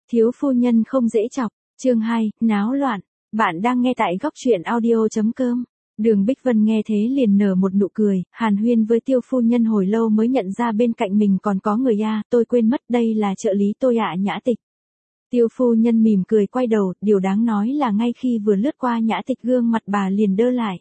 Thiếu phu nhân không dễ chọc, chương 2, náo loạn. Bạn đang nghe tại góc truyện audio.com. Đường Bích Vân nghe thế liền nở một nụ cười, hàn huyên với Tiêu phu nhân hồi lâu mới nhận ra bên cạnh mình còn có người tôi quên mất đây là trợ lý tôi Nhã Tịch. Tiêu phu nhân mỉm cười quay đầu, điều đáng nói là ngay khi vừa lướt qua Nhã Tịch gương mặt bà liền đơ lại.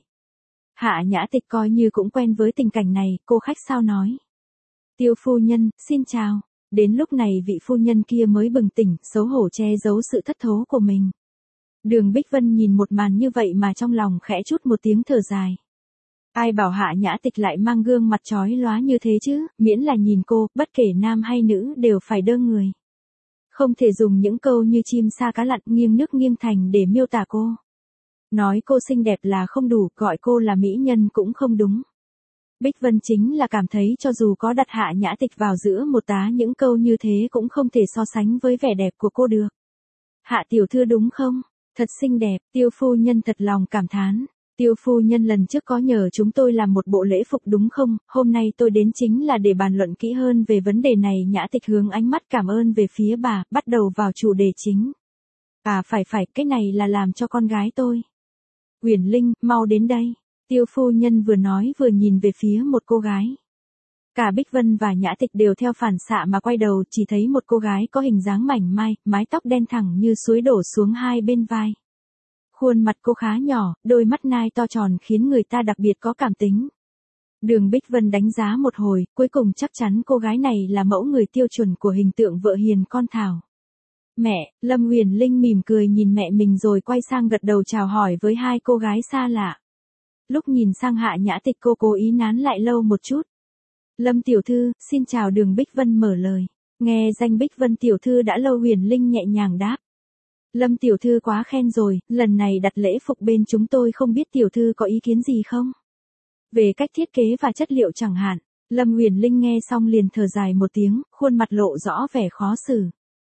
Nhã Tịch coi như cũng quen với tình cảnh này, cô khách sao nói. Tiêu phu nhân, xin chào. Đến lúc này vị phu nhân kia mới bừng tỉnh, xấu hổ che giấu sự thất thố của mình. Đường Bích Vân nhìn một màn như vậy mà trong lòng khẽ chút một tiếng thở dài. Ai bảo Nhã Tịch lại mang gương mặt chói lóa như thế chứ, miễn là nhìn cô, bất kể nam hay nữ đều phải đơ người. Không thể dùng những câu như chim sa cá lặn, nghiêng nước nghiêng thành để miêu tả cô. Nói cô xinh đẹp là không đủ, gọi cô là mỹ nhân cũng không đúng. Bích Vân chính là cảm thấy cho dù có đặt Nhã Tịch vào giữa một tá những câu như thế cũng không thể so sánh với vẻ đẹp của cô được. Tiểu thư đúng không? Thật xinh đẹp, Tiêu phu nhân thật lòng cảm thán. Tiêu phu nhân lần trước có nhờ chúng tôi làm một bộ lễ phục đúng không? Hôm nay tôi đến chính là để bàn luận kỹ hơn về vấn đề này. Nhã Tịch hướng ánh mắt cảm ơn về phía bà, bắt đầu vào chủ đề chính. Phải, cái này là làm cho con gái tôi. Uyển Linh, mau đến đây. Tiêu phu nhân vừa nói vừa nhìn về phía một cô gái. Cả Bích Vân và Nhã Tịch đều theo phản xạ mà quay đầu, chỉ thấy một cô gái có hình dáng mảnh mai, mái tóc đen thẳng như suối đổ xuống hai bên vai. Khuôn mặt cô khá nhỏ, đôi mắt nai to tròn khiến người ta đặc biệt có cảm tính. Đường Bích Vân đánh giá một hồi, cuối cùng chắc chắn cô gái này là mẫu người tiêu chuẩn của hình tượng vợ hiền con thảo. Mẹ, Lâm Uyển Linh mỉm cười nhìn mẹ mình rồi quay sang gật đầu chào hỏi với hai cô gái xa lạ. Lúc nhìn sang Nhã Tịch cô cố ý nán lại lâu một chút. Lâm tiểu thư, xin chào. Đường Bích Vân mở lời. Nghe danh Bích Vân tiểu thư đã lâu. Uyển Linh nhẹ nhàng đáp. Lâm tiểu thư quá khen rồi, lần này đặt lễ phục bên chúng tôi không biết tiểu thư có ý kiến gì không? Về cách thiết kế và chất liệu chẳng hạn. Lâm Uyển Linh nghe xong liền thở dài một tiếng, khuôn mặt lộ rõ vẻ khó xử.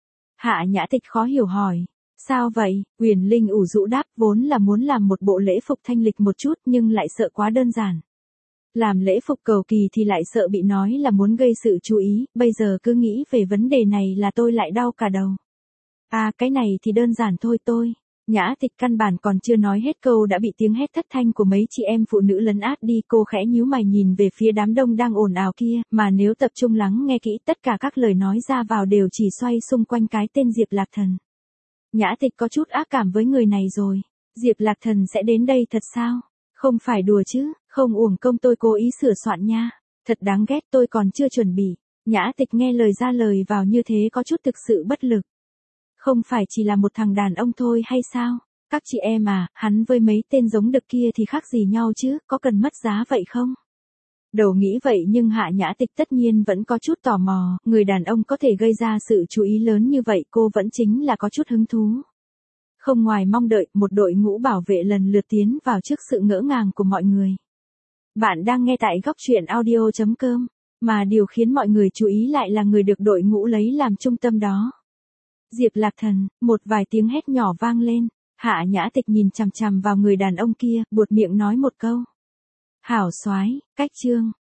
Nhã Tịch khó hiểu hỏi. Sao vậy? Uyển Linh ủ rũ đáp, vốn là muốn làm một bộ lễ phục thanh lịch một chút nhưng lại sợ quá đơn giản. Làm lễ phục cầu kỳ thì lại sợ bị nói là muốn gây sự chú ý, bây giờ cứ nghĩ về vấn đề này là tôi lại đau cả đầu. Cái này thì đơn giản thôi tôi. Nhã Tịch căn bản còn chưa nói hết câu đã bị tiếng hét thất thanh của mấy chị em phụ nữ lấn át đi. Cô khẽ nhíu mày nhìn về phía đám đông đang ồn ào kia, mà nếu tập trung lắng nghe kỹ tất cả các lời nói ra vào đều chỉ xoay xung quanh cái tên Diệp Lạc Thần. Nhã Tịch có chút ác cảm với người này rồi. Diệp Lạc Thần sẽ đến đây thật sao? Không phải đùa chứ, không uổng công tôi cố ý sửa soạn nha. Thật đáng ghét, tôi còn chưa chuẩn bị. Nhã Tịch nghe lời ra lời vào như thế có chút thực sự bất lực. Không phải chỉ là một thằng đàn ông thôi hay sao? Các chị em hắn với mấy tên giống đực kia thì khác gì nhau chứ, có cần mất giá vậy không? Đầu nghĩ vậy nhưng Nhã Tịch tất nhiên vẫn có chút tò mò, người đàn ông có thể gây ra sự chú ý lớn như vậy cô vẫn chính là có chút hứng thú. Không ngoài mong đợi, một đội ngũ bảo vệ lần lượt tiến vào trước sự ngỡ ngàng của mọi người. Bạn đang nghe tại góc truyện audio.com, mà điều khiến mọi người chú ý lại là người được đội ngũ lấy làm trung tâm đó. Diệp Lạc Thần, một vài tiếng hét nhỏ vang lên, Nhã Tịch nhìn chằm chằm vào người đàn ông kia, buột miệng nói một câu. Hảo soái, cách trương.